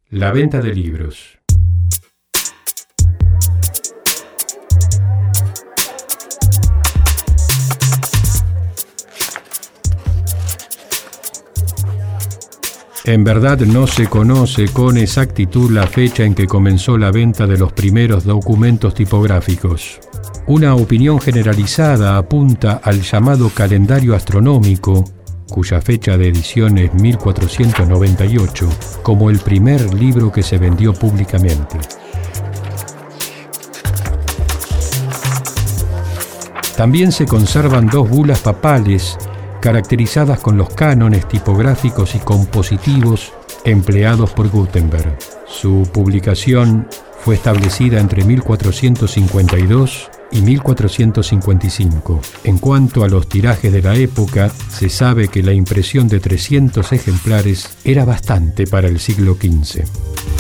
La venta de libros. En verdad no se conoce con exactitud la fecha en que comenzó la venta de los primeros documentos tipográficos. Una opinión generalizada apunta al llamado calendario astronómico, cuya fecha de edición es 1498, como el primer libro que se vendió públicamente. También se conservan dos bulas papales caracterizadas con los cánones tipográficos y compositivos empleados por Gutenberg. Su publicación fue establecida entre 1452 y 1455. En cuanto a los tirajes de la época, se sabe que la impresión de 300 ejemplares era bastante para el siglo XV.